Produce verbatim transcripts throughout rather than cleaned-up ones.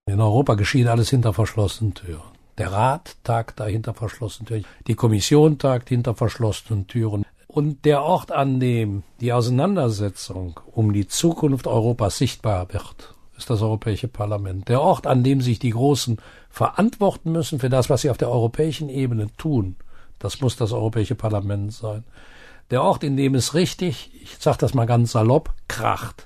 In Europa geschieht alles hinter verschlossenen Türen. Der Rat tagt da hinter verschlossenen Türen. Die Kommission tagt hinter verschlossenen Türen. Und der Ort, an dem die Auseinandersetzung um die Zukunft Europas sichtbar wird, ist das Europäische Parlament. Der Ort, an dem sich die Großen verantworten müssen für das, was sie auf der europäischen Ebene tun, das muss das Europäische Parlament sein. Der Ort, in dem es richtig, ich sage das mal ganz salopp, kracht,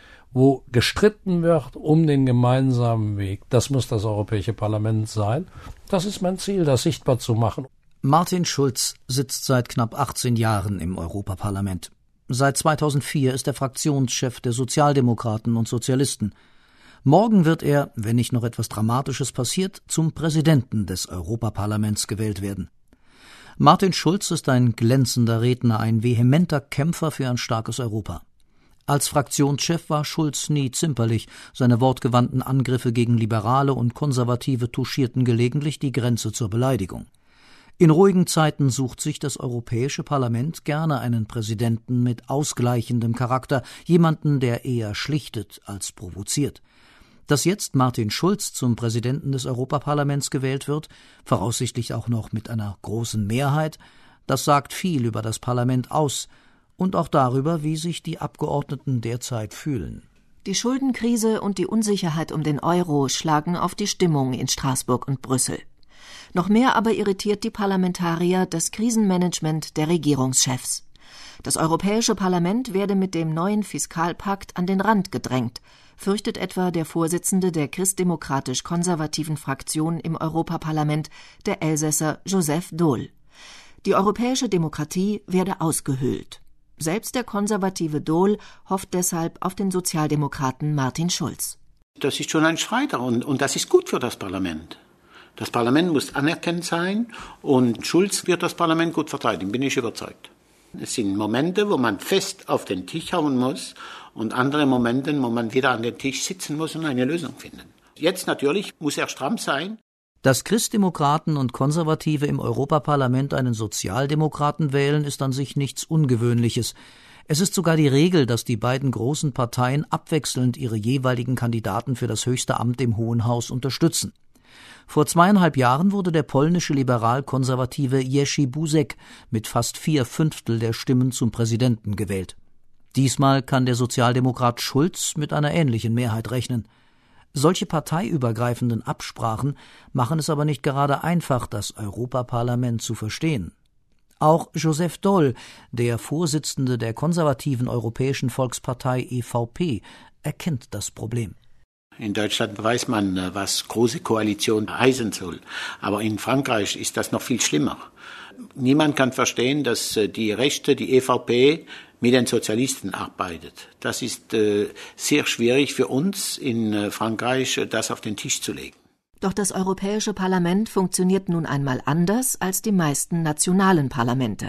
wo gestritten wird um den gemeinsamen Weg, das muss das Europäische Parlament sein. Das ist mein Ziel, das sichtbar zu machen. Martin Schulz sitzt seit knapp achtzehn Jahren im Europaparlament. Seit zweitausendvier ist er Fraktionschef der Sozialdemokraten und Sozialisten. Morgen wird er, wenn nicht noch etwas Dramatisches passiert, zum Präsidenten des Europaparlaments gewählt werden. Martin Schulz ist ein glänzender Redner, ein vehementer Kämpfer für ein starkes Europa. Als Fraktionschef war Schulz nie zimperlich. Seine wortgewandten Angriffe gegen Liberale und Konservative touchierten gelegentlich die Grenze zur Beleidigung. In ruhigen Zeiten sucht sich das Europäische Parlament gerne einen Präsidenten mit ausgleichendem Charakter, jemanden, der eher schlichtet als provoziert. Dass jetzt Martin Schulz zum Präsidenten des Europaparlaments gewählt wird, voraussichtlich auch noch mit einer großen Mehrheit, das sagt viel über das Parlament aus und auch darüber, wie sich die Abgeordneten derzeit fühlen. Die Schuldenkrise und die Unsicherheit um den Euro schlagen auf die Stimmung in Straßburg und Brüssel. Noch mehr aber irritiert die Parlamentarier das Krisenmanagement der Regierungschefs. Das Europäische Parlament werde mit dem neuen Fiskalpakt an den Rand gedrängt, fürchtet etwa der Vorsitzende der christdemokratisch-konservativen Fraktion im Europaparlament, der Elsässer Joseph Daul. Die europäische Demokratie werde ausgehöhlt. Selbst der konservative Daul hofft deshalb auf den Sozialdemokraten Martin Schulz. Das ist schon ein Streiter und, und das ist gut für das Parlament. Das Parlament muss anerkannt sein und Schulz wird das Parlament gut verteidigen, bin ich überzeugt. Es sind Momente, wo man fest auf den Tisch hauen muss und andere Momente, wo man wieder an den Tisch sitzen muss und eine Lösung finden. Jetzt natürlich muss er stramm sein. Dass Christdemokraten und Konservative im Europaparlament einen Sozialdemokraten wählen, ist an sich nichts Ungewöhnliches. Es ist sogar die Regel, dass die beiden großen Parteien abwechselnd ihre jeweiligen Kandidaten für das höchste Amt im Hohen Haus unterstützen. Vor zweieinhalb Jahren wurde der polnische liberal-konservative Jerzy Buzek mit fast vier Fünftel der Stimmen zum Präsidenten gewählt. Diesmal kann der Sozialdemokrat Schulz mit einer ähnlichen Mehrheit rechnen. Solche parteiübergreifenden Absprachen machen es aber nicht gerade einfach, das Europaparlament zu verstehen. Auch Joseph Daul, der Vorsitzende der konservativen Europäischen Volkspartei E V P, erkennt das Problem. In Deutschland weiß man, was große Koalition heißen soll. Aber in Frankreich ist das noch viel schlimmer. Niemand kann verstehen, dass die Rechte, die E V P, mit den Sozialisten arbeitet. Das ist äh, sehr schwierig für uns in äh, Frankreich, das auf den Tisch zu legen. Doch das Europäische Parlament funktioniert nun einmal anders als die meisten nationalen Parlamente.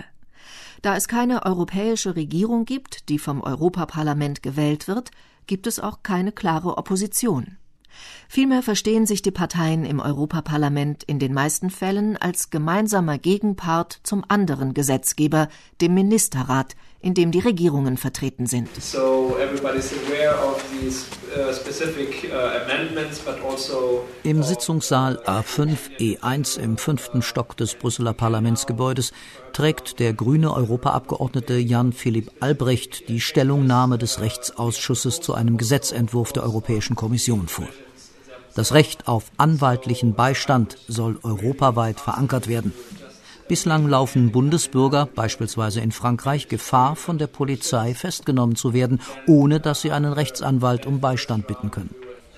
Da es keine europäische Regierung gibt, die vom Europaparlament gewählt wird, gibt es auch keine klare Opposition. Vielmehr verstehen sich die Parteien im Europaparlament in den meisten Fällen als gemeinsamer Gegenpart zum anderen Gesetzgeber, dem Ministerrat, in dem die Regierungen vertreten sind. So everybody's aware of these uh, specific uh, amendments, but also Im Sitzungssaal A fünf E eins im fünften Stock des Brüsseler Parlamentsgebäudes trägt der grüne Europaabgeordnete Jan-Philipp Albrecht die Stellungnahme des Rechtsausschusses zu einem Gesetzentwurf der Europäischen Kommission vor. Das Recht auf anwaltlichen Beistand soll europaweit verankert werden. Bislang laufen Bundesbürger, beispielsweise in Frankreich, Gefahr, von der Polizei festgenommen zu werden, ohne dass sie einen Rechtsanwalt um Beistand bitten können.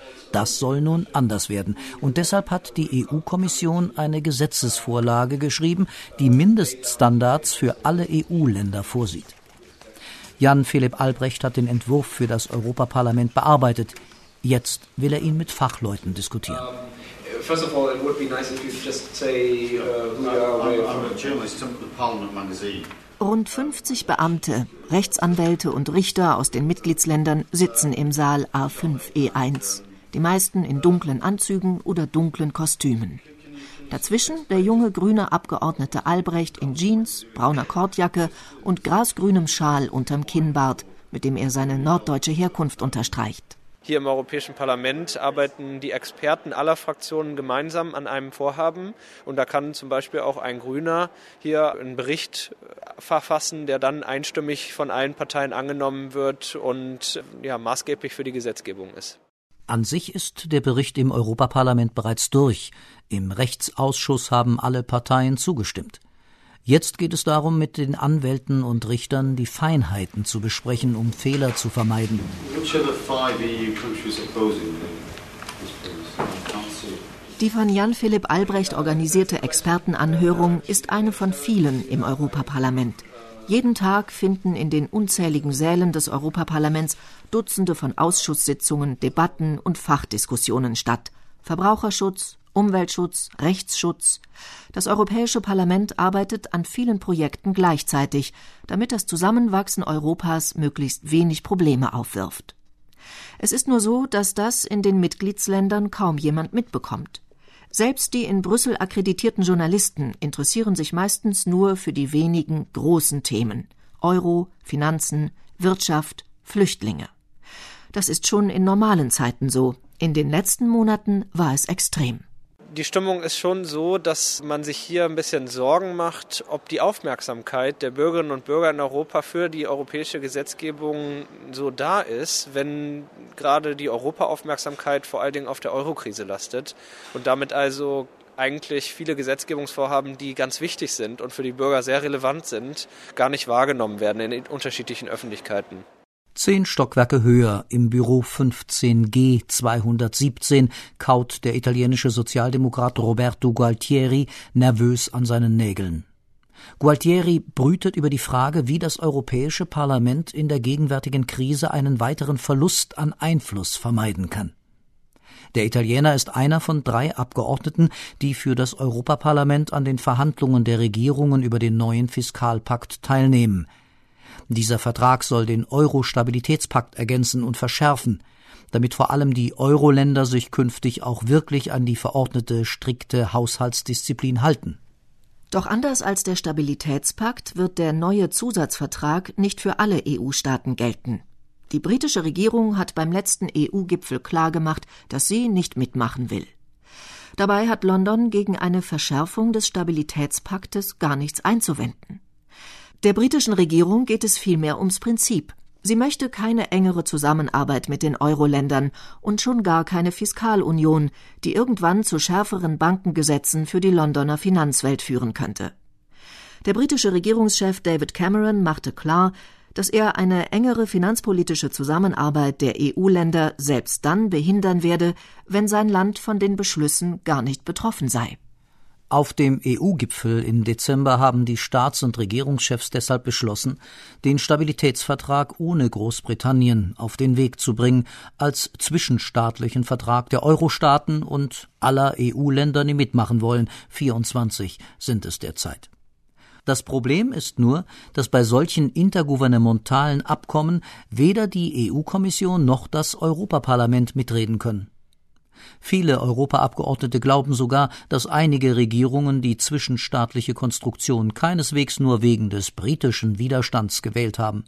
Das soll nun anders werden. Und deshalb hat die E U-Kommission eine Gesetzesvorlage geschrieben, die Mindeststandards für alle E U-Länder vorsieht. Jan-Philipp Albrecht hat den Entwurf für das Europaparlament bearbeitet. Jetzt will er ihn mit Fachleuten diskutieren. First of all, it would be nice if you just say uh, who you are. I'm a journalist from the Parliament magazine. Rund fünfzig Beamte, Rechtsanwälte und Richter aus den Mitgliedsländern sitzen im Saal A fünf E eins. Die meisten in dunklen Anzügen oder dunklen Kostümen. Dazwischen der junge grüne Abgeordnete Albrecht in Jeans, brauner Kordjacke und grasgrünem Schal unterm Kinnbart, mit dem er seine norddeutsche Herkunft unterstreicht. Hier im Europäischen Parlament arbeiten die Experten aller Fraktionen gemeinsam an einem Vorhaben. Und da kann zum Beispiel auch ein Grüner hier einen Bericht verfassen, der dann einstimmig von allen Parteien angenommen wird und ja, maßgeblich für die Gesetzgebung ist. An sich ist der Bericht im Europaparlament bereits durch. Im Rechtsausschuss haben alle Parteien zugestimmt. Jetzt geht es darum, mit den Anwälten und Richtern die Feinheiten zu besprechen, um Fehler zu vermeiden. Die von Jan-Philipp Albrecht organisierte Expertenanhörung ist eine von vielen im Europaparlament. Jeden Tag finden in den unzähligen Sälen des Europaparlaments Dutzende von Ausschusssitzungen, Debatten und Fachdiskussionen statt. Verbraucherschutz, Umweltschutz, Rechtsschutz. Das Europäische Parlament arbeitet an vielen Projekten gleichzeitig, damit das Zusammenwachsen Europas möglichst wenig Probleme aufwirft. Es ist nur so, dass das in den Mitgliedsländern kaum jemand mitbekommt. Selbst die in Brüssel akkreditierten Journalisten interessieren sich meistens nur für die wenigen großen Themen: Euro, Finanzen, Wirtschaft, Flüchtlinge. Das ist schon in normalen Zeiten so. In den letzten Monaten war es extrem. Die Stimmung ist schon so, dass man sich hier ein bisschen Sorgen macht, ob die Aufmerksamkeit der Bürgerinnen und Bürger in Europa für die europäische Gesetzgebung so da ist, wenn gerade die Europaaufmerksamkeit vor allen Dingen auf der Eurokrise lastet und damit also eigentlich viele Gesetzgebungsvorhaben, die ganz wichtig sind und für die Bürger sehr relevant sind, gar nicht wahrgenommen werden in den unterschiedlichen Öffentlichkeiten. Zehn Stockwerke höher, im Büro fünfzehn G zweihundertsiebzehn, kaut der italienische Sozialdemokrat Roberto Gualtieri nervös an seinen Nägeln. Gualtieri brütet über die Frage, wie das Europäische Parlament in der gegenwärtigen Krise einen weiteren Verlust an Einfluss vermeiden kann. Der Italiener ist einer von drei Abgeordneten, die für das Europaparlament an den Verhandlungen der Regierungen über den neuen Fiskalpakt teilnehmen. Dieser Vertrag soll den Euro-Stabilitätspakt ergänzen und verschärfen, damit vor allem die Euro-Länder sich künftig auch wirklich an die verordnete strikte Haushaltsdisziplin halten. Doch anders als der Stabilitätspakt wird der neue Zusatzvertrag nicht für alle E U-Staaten gelten. Die britische Regierung hat beim letzten E U-Gipfel klargemacht, dass sie nicht mitmachen will. Dabei hat London gegen eine Verschärfung des Stabilitätspaktes gar nichts einzuwenden. Der britischen Regierung geht es vielmehr ums Prinzip. Sie möchte keine engere Zusammenarbeit mit den Euro-Ländern und schon gar keine Fiskalunion, die irgendwann zu schärferen Bankengesetzen für die Londoner Finanzwelt führen könnte. Der britische Regierungschef David Cameron machte klar, dass er eine engere finanzpolitische Zusammenarbeit der E U-Länder selbst dann behindern werde, wenn sein Land von den Beschlüssen gar nicht betroffen sei. Auf dem E U-Gipfel im Dezember haben die Staats- und Regierungschefs deshalb beschlossen, den Stabilitätsvertrag ohne Großbritannien auf den Weg zu bringen, als zwischenstaatlichen Vertrag der Euro-Staaten und aller E U-Länder, die mitmachen wollen. vierundzwanzig sind es derzeit. Das Problem ist nur, dass bei solchen intergouvernementalen Abkommen weder die E U-Kommission noch das Europaparlament mitreden können. Viele Europaabgeordnete glauben sogar, dass einige Regierungen die zwischenstaatliche Konstruktion keineswegs nur wegen des britischen Widerstands gewählt haben.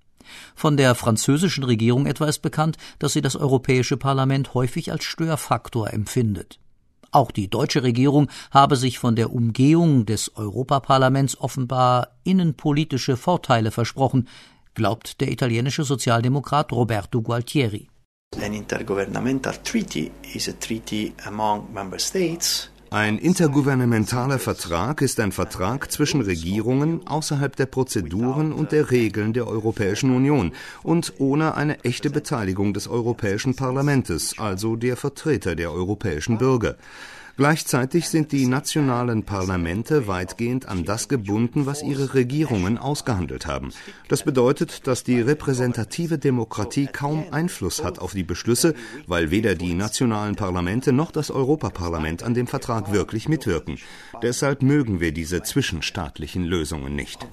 Von der französischen Regierung etwa ist bekannt, dass sie das Europäische Parlament häufig als Störfaktor empfindet. Auch die deutsche Regierung habe sich von der Umgehung des Europaparlaments offenbar innenpolitische Vorteile versprochen, glaubt der italienische Sozialdemokrat Roberto Gualtieri. An intergovernmental treaty is a treaty among member states. Ein intergouvernementaler Vertrag ist ein Vertrag zwischen Regierungen außerhalb der Prozeduren und der Regeln der Europäischen Union und ohne eine echte Beteiligung des Europäischen Parlaments, also der Vertreter der europäischen Bürger. Gleichzeitig sind die nationalen Parlamente weitgehend an das gebunden, was ihre Regierungen ausgehandelt haben. Das bedeutet, dass die repräsentative Demokratie kaum Einfluss hat auf die Beschlüsse, weil weder die nationalen Parlamente noch das Europaparlament an dem Vertrag wirklich mitwirken. Deshalb mögen wir diese zwischenstaatlichen Lösungen nicht.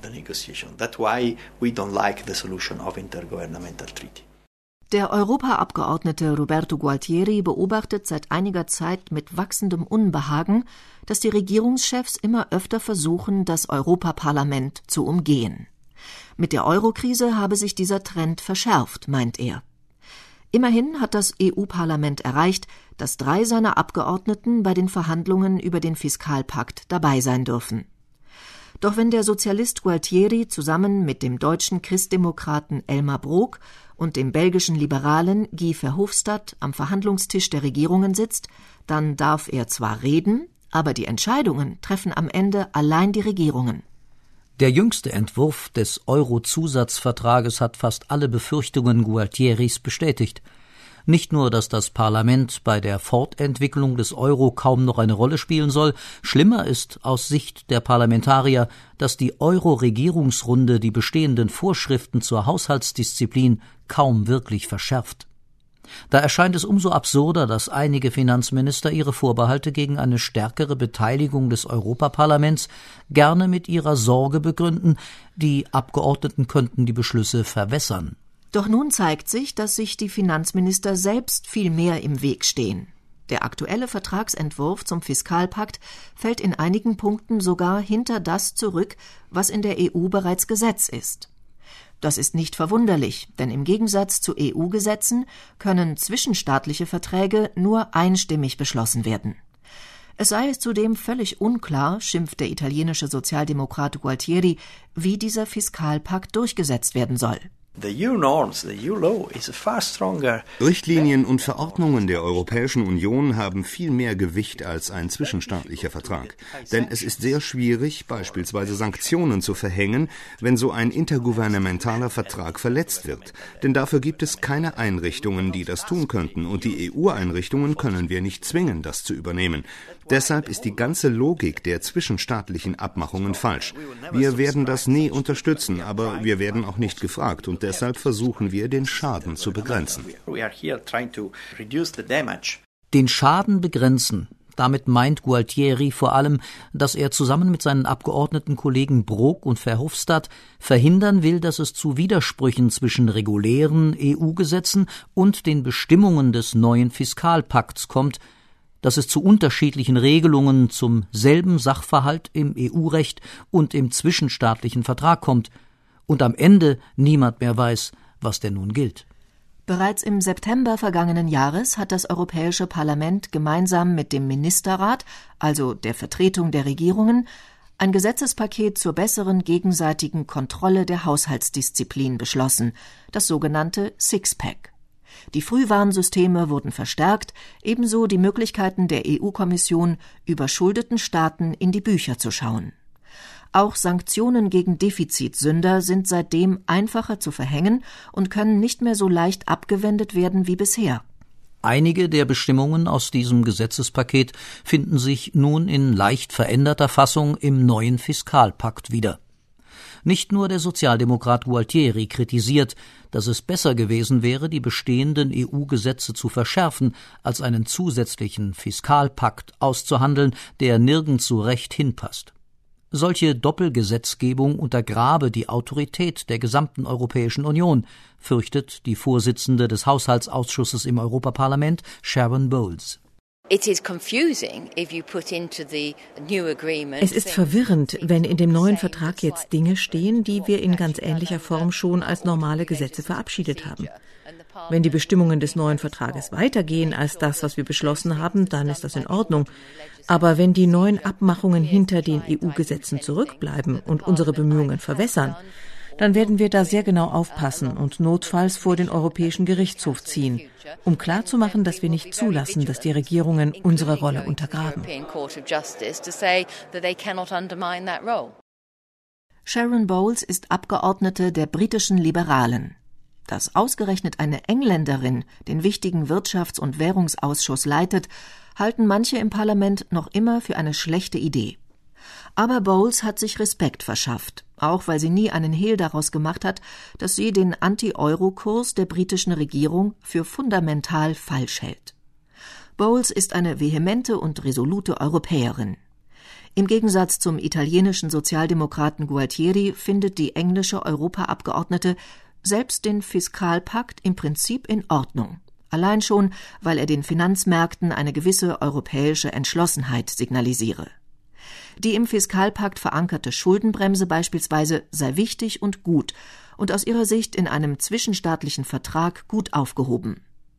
Der Europaabgeordnete Roberto Gualtieri beobachtet seit einiger Zeit mit wachsendem Unbehagen, dass die Regierungschefs immer öfter versuchen, das Europaparlament zu umgehen. Mit der Eurokrise habe sich dieser Trend verschärft, meint er. Immerhin hat das E U-Parlament erreicht, dass drei seiner Abgeordneten bei den Verhandlungen über den Fiskalpakt dabei sein dürfen. Doch wenn der Sozialist Gualtieri zusammen mit dem deutschen Christdemokraten Elmar Brok und dem belgischen Liberalen Guy Verhofstadt am Verhandlungstisch der Regierungen sitzt, dann darf er zwar reden, aber die Entscheidungen treffen am Ende allein die Regierungen. Der jüngste Entwurf des Euro-Zusatzvertrages hat fast alle Befürchtungen Gualtieris bestätigt. Nicht nur, dass das Parlament bei der Fortentwicklung des Euro kaum noch eine Rolle spielen soll, schlimmer ist aus Sicht der Parlamentarier, dass die Euro-Regierungsrunde die bestehenden Vorschriften zur Haushaltsdisziplin kaum wirklich verschärft. Da erscheint es umso absurder, dass einige Finanzminister ihre Vorbehalte gegen eine stärkere Beteiligung des Europaparlaments gerne mit ihrer Sorge begründen, die Abgeordneten könnten die Beschlüsse verwässern. Doch nun zeigt sich, dass sich die Finanzminister selbst viel mehr im Weg stehen. Der aktuelle Vertragsentwurf zum Fiskalpakt fällt in einigen Punkten sogar hinter das zurück, was in der E U bereits Gesetz ist. Das ist nicht verwunderlich, denn im Gegensatz zu E U-Gesetzen können zwischenstaatliche Verträge nur einstimmig beschlossen werden. Es sei zudem völlig unklar, schimpft der italienische Sozialdemokrat Gualtieri, wie dieser Fiskalpakt durchgesetzt werden soll. Richtlinien und Verordnungen der Europäischen Union haben viel mehr Gewicht als ein zwischenstaatlicher Vertrag. Denn es ist sehr schwierig, beispielsweise Sanktionen zu verhängen, wenn so ein intergouvernementaler Vertrag verletzt wird. Denn dafür gibt es keine Einrichtungen, die das tun könnten. Und die E U-Einrichtungen können wir nicht zwingen, das zu übernehmen. Deshalb ist die ganze Logik der zwischenstaatlichen Abmachungen falsch. Wir werden das nie unterstützen, aber wir werden auch nicht gefragt. Und deshalb versuchen wir, den Schaden zu begrenzen. Den Schaden begrenzen. Damit meint Gualtieri vor allem, dass er zusammen mit seinen Abgeordnetenkollegen Brok und Verhofstadt verhindern will, dass es zu Widersprüchen zwischen regulären E U-Gesetzen und den Bestimmungen des neuen Fiskalpakts kommt, dass es zu unterschiedlichen Regelungen zum selben Sachverhalt im E U-Recht und im zwischenstaatlichen Vertrag kommt und am Ende niemand mehr weiß, was denn nun gilt. Bereits im September vergangenen Jahres hat das Europäische Parlament gemeinsam mit dem Ministerrat, also der Vertretung der Regierungen, ein Gesetzespaket zur besseren gegenseitigen Kontrolle der Haushaltsdisziplin beschlossen, das sogenannte Sixpack. Die Frühwarnsysteme wurden verstärkt, ebenso die Möglichkeiten der E U-Kommission, überschuldeten Staaten in die Bücher zu schauen. Auch Sanktionen gegen Defizitsünder sind seitdem einfacher zu verhängen und können nicht mehr so leicht abgewendet werden wie bisher. Einige der Bestimmungen aus diesem Gesetzespaket finden sich nun in leicht veränderter Fassung im neuen Fiskalpakt wieder. Nicht nur der Sozialdemokrat Gualtieri kritisiert, dass es besser gewesen wäre, die bestehenden E U-Gesetze zu verschärfen, als einen zusätzlichen Fiskalpakt auszuhandeln, der nirgends so recht hinpasst. Solche Doppelgesetzgebung untergrabe die Autorität der gesamten Europäischen Union, fürchtet die Vorsitzende des Haushaltsausschusses im Europaparlament, Sharon Bowles. Es ist verwirrend, wenn in dem neuen Vertrag jetzt Dinge stehen, die wir in ganz ähnlicher Form schon als normale Gesetze verabschiedet haben. Wenn die Bestimmungen des neuen Vertrages weitergehen als das, was wir beschlossen haben, dann ist das in Ordnung. Aber wenn die neuen Abmachungen hinter den E U-Gesetzen zurückbleiben und unsere Bemühungen verwässern, dann werden wir da sehr genau aufpassen und notfalls vor den Europäischen Gerichtshof ziehen, um klarzumachen, dass wir nicht zulassen, dass die Regierungen unsere Rolle untergraben. Sharon Bowles ist Abgeordnete der britischen Liberalen. Dass ausgerechnet eine Engländerin den wichtigen Wirtschafts- und Währungsausschuss leitet, halten manche im Parlament noch immer für eine schlechte Idee. Aber Bowles hat sich Respekt verschafft, auch weil sie nie einen Hehl daraus gemacht hat, dass sie den Anti-Euro-Kurs der britischen Regierung für fundamental falsch hält. Bowles ist eine vehemente und resolute Europäerin. Im Gegensatz zum italienischen Sozialdemokraten Gualtieri findet die englische Europaabgeordnete selbst den Fiskalpakt im Prinzip in Ordnung. Allein schon, weil er den Finanzmärkten eine gewisse europäische Entschlossenheit signalisiere. Die im Fiskalpakt verankerte Schuldenbremse beispielsweise sei wichtig und gut und aus ihrer Sicht in einem zwischenstaatlichen Vertrag gut aufgehoben.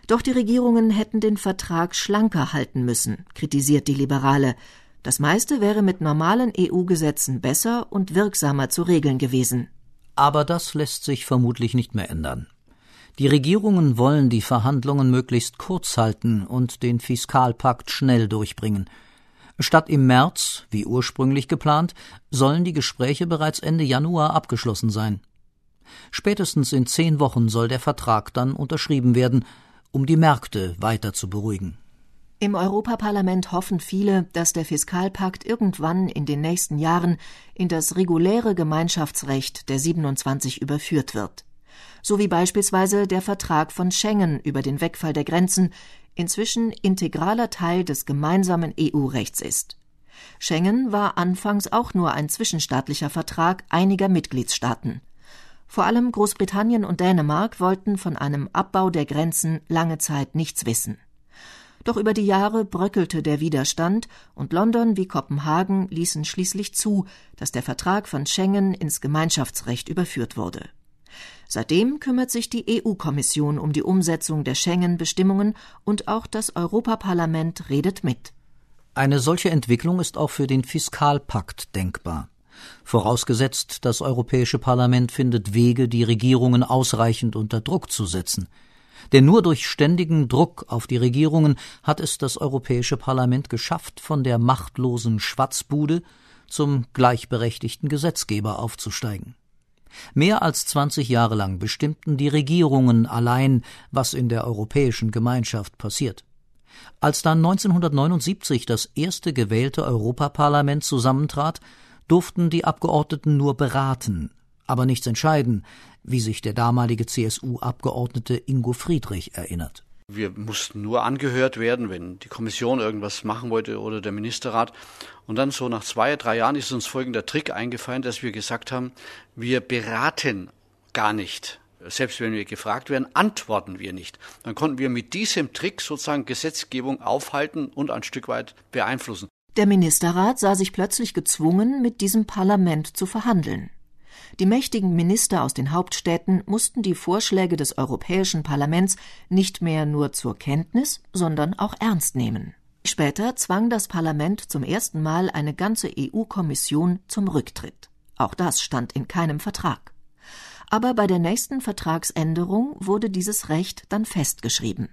Doch die Regierungen hätten den Vertrag schlanker halten müssen, kritisiert die Liberale. Das meiste wäre mit normalen E U-Gesetzen besser und wirksamer zu regeln gewesen. Aber das lässt sich vermutlich nicht mehr ändern. Die Regierungen wollen die Verhandlungen möglichst kurz halten und den Fiskalpakt schnell durchbringen. Statt im März, wie ursprünglich geplant, sollen die Gespräche bereits Ende Januar abgeschlossen sein. Spätestens in zehn Wochen soll der Vertrag dann unterschrieben werden, um die Märkte weiter zu beruhigen. Im Europaparlament hoffen viele, dass der Fiskalpakt irgendwann in den nächsten Jahren in das reguläre Gemeinschaftsrecht der siebenundzwanzig überführt wird. So wie beispielsweise der Vertrag von Schengen über den Wegfall der Grenzen inzwischen integraler Teil des gemeinsamen E U-Rechts ist. Schengen war anfangs auch nur ein zwischenstaatlicher Vertrag einiger Mitgliedstaaten. Vor allem Großbritannien und Dänemark wollten von einem Abbau der Grenzen lange Zeit nichts wissen. Doch über die Jahre bröckelte der Widerstand und London wie Kopenhagen ließen schließlich zu, dass der Vertrag von Schengen ins Gemeinschaftsrecht überführt wurde. Seitdem kümmert sich die E U-Kommission um die Umsetzung der Schengen-Bestimmungen und auch das Europaparlament redet mit. Eine solche Entwicklung ist auch für den Fiskalpakt denkbar. Vorausgesetzt, das Europäische Parlament findet Wege, die Regierungen ausreichend unter Druck zu setzen. Denn nur durch ständigen Druck auf die Regierungen hat es das Europäische Parlament geschafft, von der machtlosen Schwatzbude zum gleichberechtigten Gesetzgeber aufzusteigen. Mehr als zwanzig Jahre lang bestimmten die Regierungen allein, was in der Europäischen Gemeinschaft passiert. Als dann neunzehnhundertneunundsiebzig das erste gewählte Europaparlament zusammentrat, durften die Abgeordneten nur beraten, aber nichts entscheiden, wie sich der damalige C S U-Abgeordnete Ingo Friedrich erinnert. Wir mussten nur angehört werden, wenn die Kommission irgendwas machen wollte oder der Ministerrat. Und dann so nach zwei, drei Jahren ist uns folgender Trick eingefallen, dass wir gesagt haben, wir beraten gar nicht. Selbst wenn wir gefragt werden, antworten wir nicht. Dann konnten wir mit diesem Trick sozusagen Gesetzgebung aufhalten und ein Stück weit beeinflussen. Der Ministerrat sah sich plötzlich gezwungen, mit diesem Parlament zu verhandeln. Die mächtigen Minister aus den Hauptstädten mussten die Vorschläge des Europäischen Parlaments nicht mehr nur zur Kenntnis, sondern auch ernst nehmen. Später zwang das Parlament zum ersten Mal eine ganze E U-Kommission zum Rücktritt. Auch das stand in keinem Vertrag. Aber bei der nächsten Vertragsänderung wurde dieses Recht dann festgeschrieben.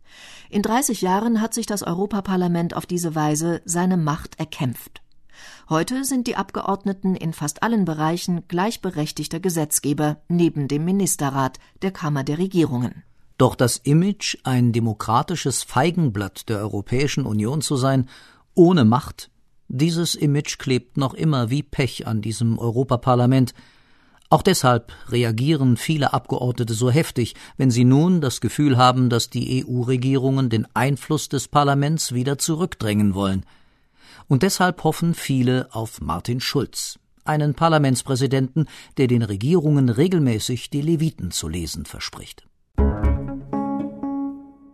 In dreißig Jahren hat sich das Europaparlament auf diese Weise seine Macht erkämpft. Heute sind die Abgeordneten in fast allen Bereichen gleichberechtigter Gesetzgeber neben dem Ministerrat, der Kammer der Regierungen. Doch das Image, ein demokratisches Feigenblatt der Europäischen Union zu sein, ohne Macht, dieses Image klebt noch immer wie Pech an diesem Europaparlament. Auch deshalb reagieren viele Abgeordnete so heftig, wenn sie nun das Gefühl haben, dass die E U-Regierungen den Einfluss des Parlaments wieder zurückdrängen wollen. Und deshalb hoffen viele auf Martin Schulz, einen Parlamentspräsidenten, der den Regierungen regelmäßig die Leviten zu lesen verspricht.